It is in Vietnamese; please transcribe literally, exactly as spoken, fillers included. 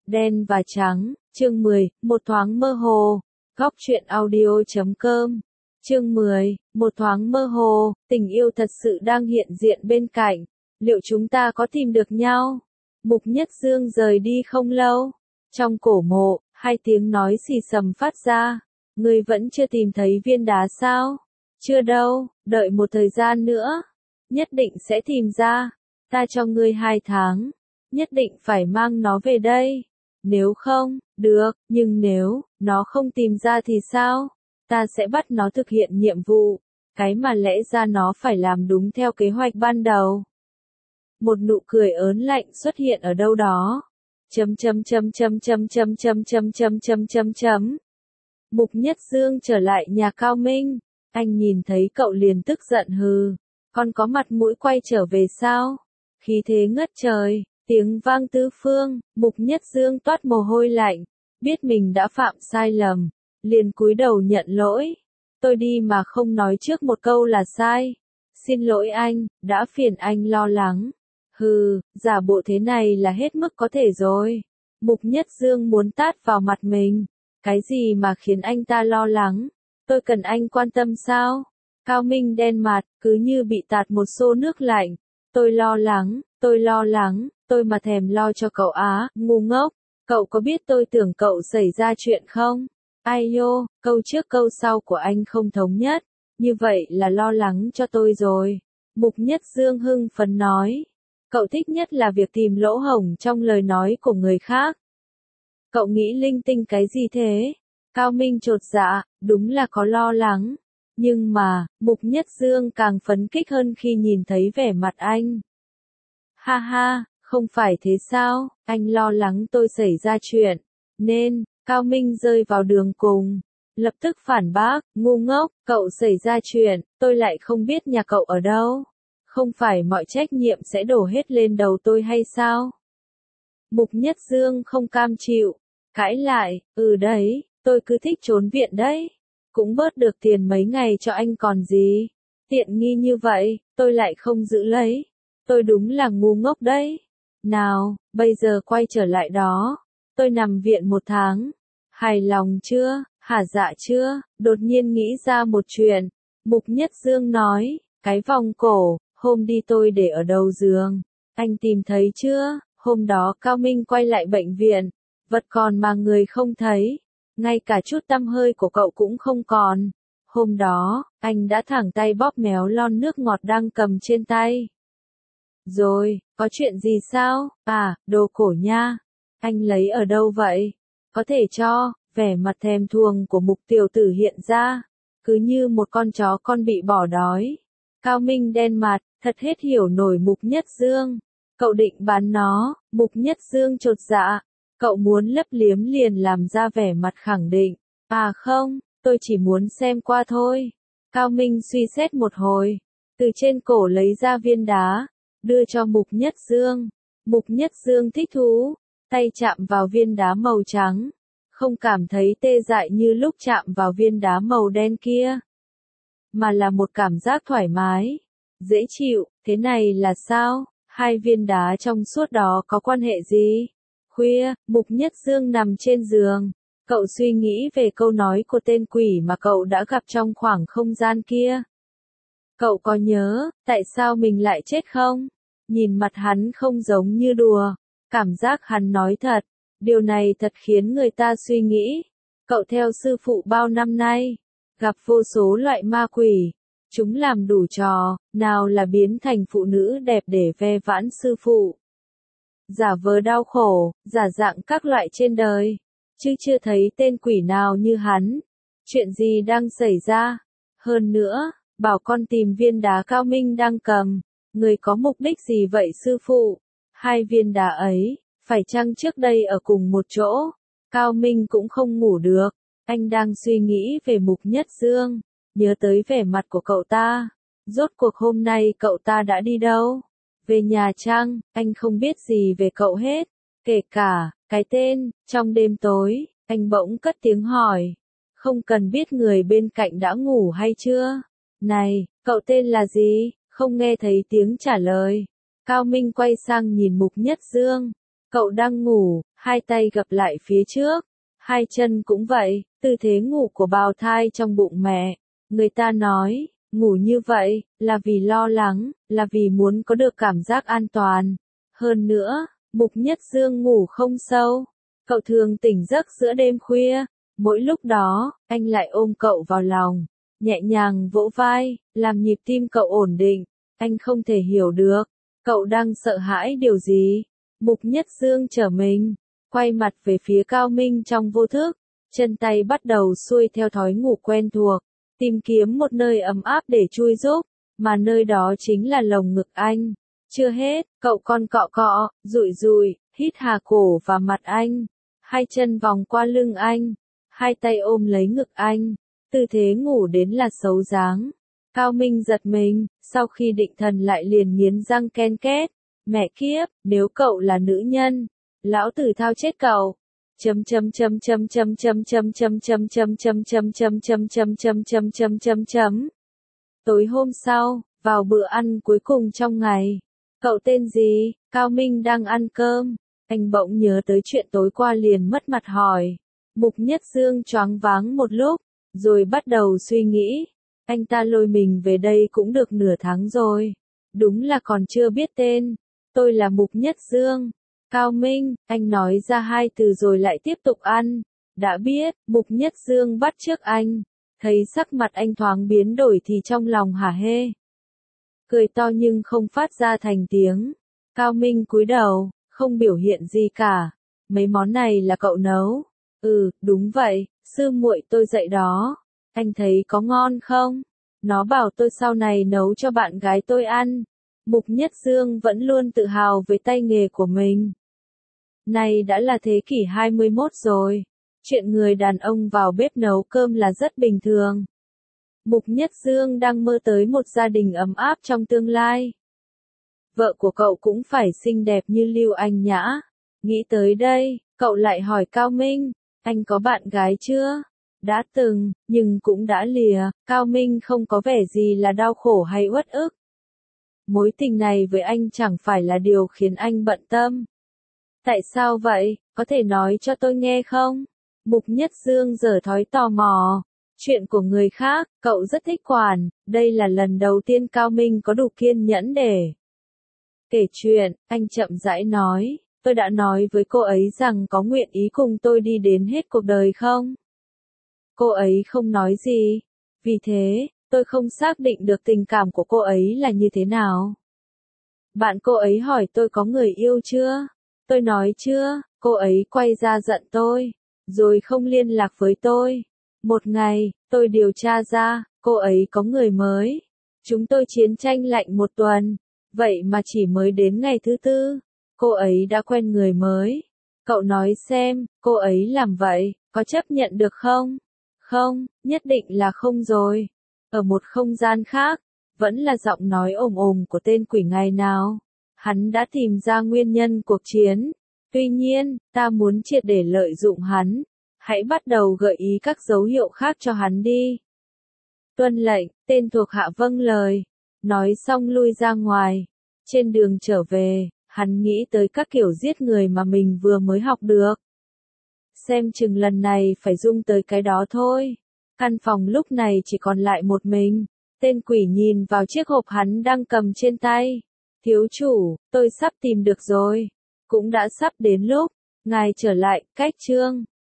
Đen và trắng, chương mười, một thoáng mơ hồ. Góc truyện audio chấm com. Chương mười, một thoáng mơ hồ, tình yêu thật sự đang hiện diện bên cạnh. Liệu chúng ta có tìm được nhau? Mục Nhất Dương rời đi không lâu. Trong cổ mộ, hai tiếng nói xì xầm phát ra. Ngươi vẫn chưa tìm thấy viên đá sao? Chưa đâu, đợi một thời gian nữa. Nhất định sẽ tìm ra. Ta cho ngươi hai tháng. Nhất định phải mang nó về đây. Nếu không, được, nhưng nếu nó không tìm ra thì sao? Ta sẽ bắt nó thực hiện nhiệm vụ. Cái mà lẽ ra nó phải làm đúng theo kế hoạch ban đầu. Một nụ cười ớn lạnh xuất hiện ở đâu đó. Chấm chấm chấm chấm chấm chấm chấm chấm chấm chấm chấm chấm. Mục Nhất Dương trở lại nhà Cao Minh. Anh nhìn thấy cậu liền tức giận hừ. Con có mặt mũi quay trở về sao? Khí thế ngất trời, tiếng vang tứ phương, Mục Nhất Dương toát mồ hôi lạnh. Biết mình đã phạm sai lầm. Liền cúi đầu nhận lỗi. Tôi đi mà không nói trước một câu là sai. Xin lỗi anh, đã phiền anh lo lắng. Hừ, giả bộ thế này là hết mức có thể rồi. Mục Nhất Dương muốn tát vào mặt mình. Cái gì mà khiến anh ta lo lắng? Tôi cần anh quan tâm sao? Cao Minh đen mặt, cứ như bị tạt một xô nước lạnh. Tôi lo lắng, tôi lo lắng, tôi mà thèm lo cho cậu á, ngu ngốc. Cậu có biết tôi tưởng cậu xảy ra chuyện không? Ai nhô, câu trước câu sau của anh không thống nhất. Như vậy là lo lắng cho tôi rồi. Mục Nhất Dương hưng phấn nói. Cậu thích nhất là việc tìm lỗ hổng trong lời nói của người khác. Cậu nghĩ linh tinh cái gì thế? Cao Minh chột dạ, đúng là có lo lắng. Nhưng mà, Mục Nhất Dương càng phấn khích hơn khi nhìn thấy vẻ mặt anh. Ha ha, không phải thế sao, anh lo lắng tôi xảy ra chuyện. Nên, Cao Minh rơi vào đường cùng. Lập tức phản bác, ngu ngốc, cậu xảy ra chuyện, tôi lại không biết nhà cậu ở đâu. Không phải mọi trách nhiệm sẽ đổ hết lên đầu tôi hay sao? Mục Nhất Dương không cam chịu. Cãi lại, ừ đấy, tôi cứ thích trốn viện đấy. Cũng bớt được tiền mấy ngày cho anh còn gì. Tiện nghi như vậy, tôi lại không giữ lấy. Tôi đúng là ngu ngốc đấy. Nào, bây giờ quay trở lại đó. Tôi nằm viện một tháng. Hài lòng chưa, hả dạ chưa, đột nhiên nghĩ ra một chuyện. Mục Nhất Dương nói, cái vòng cổ, hôm đi tôi để ở đầu giường. Anh tìm thấy chưa? Hôm đó Cao Minh quay lại bệnh viện. Vật còn mà người không thấy. Ngay cả chút tăm hơi của cậu cũng không còn. Hôm đó, anh đã thẳng tay bóp méo lon nước ngọt đang cầm trên tay. Rồi, có chuyện gì sao? À, đồ cổ nha. Anh lấy ở đâu vậy? Có thể cho, vẻ mặt thèm thuồng của Mục tiểu tử hiện ra. Cứ như một con chó con bị bỏ đói. Cao Minh đen mặt, thật hết hiểu nổi Mục Nhất Dương. Cậu định bán nó, Mục Nhất Dương chột dạ. Cậu muốn lấp liếm liền làm ra vẻ mặt khẳng định. À không, tôi chỉ muốn xem qua thôi. Cao Minh suy xét một hồi. Từ trên cổ lấy ra viên đá. Đưa cho Mục Nhất Dương. Mục Nhất Dương thích thú. Tay chạm vào viên đá màu trắng. Không cảm thấy tê dại như lúc chạm vào viên đá màu đen kia. Mà là một cảm giác thoải mái. Dễ chịu, thế này là sao? Hai viên đá trong suốt đó có quan hệ gì? Khuya, Mục Nhất Dương nằm trên giường. Cậu suy nghĩ về câu nói của tên quỷ mà cậu đã gặp trong khoảng không gian kia. Cậu có nhớ, tại sao mình lại chết không? Nhìn mặt hắn không giống như đùa. Cảm giác hắn nói thật. Điều này thật khiến người ta suy nghĩ. Cậu theo sư phụ bao năm nay. Gặp vô số loại ma quỷ. Chúng làm đủ trò, nào là biến thành phụ nữ đẹp để ve vãn sư phụ. Giả vờ đau khổ, giả dạng các loại trên đời. Chứ chưa thấy tên quỷ nào như hắn. Chuyện gì đang xảy ra? Hơn nữa, bảo con tìm viên đá Cao Minh đang cầm. Người có mục đích gì vậy sư phụ? Hai viên đá ấy, phải chăng trước đây ở cùng một chỗ? Cao Minh cũng không ngủ được. Anh đang suy nghĩ về Mục Nhất Dương. Nhớ tới vẻ mặt của cậu ta. Rốt cuộc hôm nay cậu ta đã đi đâu? Về nhà chăng? Anh không biết gì về cậu hết. Kể cả, cái tên, trong đêm tối, anh bỗng cất tiếng hỏi. Không cần biết người bên cạnh đã ngủ hay chưa? Này, cậu tên là gì? Không nghe thấy tiếng trả lời. Cao Minh quay sang nhìn Mục Nhất Dương. Cậu đang ngủ, hai tay gập lại phía trước, hai chân cũng vậy, tư thế ngủ của bào thai trong bụng mẹ. Người ta nói, ngủ như vậy, là vì lo lắng, là vì muốn có được cảm giác an toàn. Hơn nữa, Mục Nhất Dương ngủ không sâu. Cậu thường tỉnh giấc giữa đêm khuya. Mỗi lúc đó, anh lại ôm cậu vào lòng, nhẹ nhàng vỗ vai, làm nhịp tim cậu ổn định. Anh không thể hiểu được, cậu đang sợ hãi điều gì. Mục Nhất Dương trở mình, quay mặt về phía Cao Minh trong vô thức, chân tay bắt đầu xuôi theo thói ngủ quen thuộc, tìm kiếm một nơi ấm áp để chui rúc, mà nơi đó chính là lồng ngực anh. Chưa hết, cậu còn cọ cọ, rụi rụi, hít hà cổ và mặt anh, hai chân vòng qua lưng anh, hai tay ôm lấy ngực anh, tư thế ngủ đến là xấu dáng. Cao Minh giật mình, sau khi định thần lại liền nghiến răng ken két, mẹ kiếp, nếu cậu là nữ nhân, lão tử thao chết cậu. Chấm chấm chấm chấm chấm chấm chấm chấm chấm chấm chấm chấm chấm chấm chấm chấm chấm chấm chấm chấm. Tối hôm sau, vào bữa ăn cuối cùng trong ngày. Cậu tên gì? Cao Minh đang ăn cơm, anh bỗng nhớ tới chuyện tối qua liền mất mặt hỏi. Mục Nhất Dương choáng váng một lúc, rồi bắt đầu suy nghĩ. Anh ta lôi mình về đây cũng được nửa tháng rồi. Đúng là còn chưa biết tên. Tôi là Mục Nhất Dương. Cao Minh, anh nói ra hai từ rồi lại tiếp tục ăn. Đã biết, Mục Nhất Dương bắt chước anh. Thấy sắc mặt anh thoáng biến đổi thì trong lòng hả hê. Cười to nhưng không phát ra thành tiếng. Cao Minh cúi đầu, không biểu hiện gì cả. Mấy món này là cậu nấu. Ừ, đúng vậy, sư muội tôi dạy đó. Anh thấy có ngon không? Nó bảo tôi sau này nấu cho bạn gái tôi ăn. Mục Nhất Dương vẫn luôn tự hào về tay nghề của mình. Này đã là thế kỷ hai mươi mốt rồi. Chuyện người đàn ông vào bếp nấu cơm là rất bình thường. Mục Nhất Dương đang mơ tới một gia đình ấm áp trong tương lai. Vợ của cậu cũng phải xinh đẹp như Lưu Anh Nhã. Nghĩ tới đây, cậu lại hỏi Cao Minh, anh có bạn gái chưa? Đã từng, nhưng cũng đã lìa. Cao Minh không có vẻ gì là đau khổ hay uất ức. Mối tình này với anh chẳng phải là điều khiến anh bận tâm. Tại sao vậy, có thể nói cho tôi nghe không? Mục Nhất Dương giở thói tò mò. Chuyện của người khác, cậu rất thích quản, đây là lần đầu tiên Cao Minh có đủ kiên nhẫn để kể chuyện. Anh chậm rãi nói, tôi đã nói với cô ấy rằng có nguyện ý cùng tôi đi đến hết cuộc đời không? Cô ấy không nói gì, vì thế, tôi không xác định được tình cảm của cô ấy là như thế nào. Bạn cô ấy hỏi tôi có người yêu chưa? Tôi nói chưa, cô ấy quay ra giận tôi, rồi không liên lạc với tôi. Một ngày, tôi điều tra ra, cô ấy có người mới. Chúng tôi chiến tranh lạnh một tuần, vậy mà chỉ mới đến ngày thứ tư, cô ấy đã quen người mới. Cậu nói xem, cô ấy làm vậy, có chấp nhận được không? Không, nhất định là không rồi. Ở một không gian khác, vẫn là giọng nói ồm ồm của tên quỷ ngày nào. Hắn đã tìm ra nguyên nhân cuộc chiến. Tuy nhiên, ta muốn triệt để lợi dụng hắn. Hãy bắt đầu gợi ý các dấu hiệu khác cho hắn đi. Tuân lệnh, tên thuộc hạ vâng lời. Nói xong lui ra ngoài. Trên đường trở về, hắn nghĩ tới các kiểu giết người mà mình vừa mới học được. Xem chừng lần này phải dung tới cái đó thôi. Căn phòng lúc này chỉ còn lại một mình. Tên quỷ nhìn vào chiếc hộp hắn đang cầm trên tay. Thiếu chủ, tôi sắp tìm được rồi. Cũng đã sắp đến lúc. Ngài trở lại, cách chương.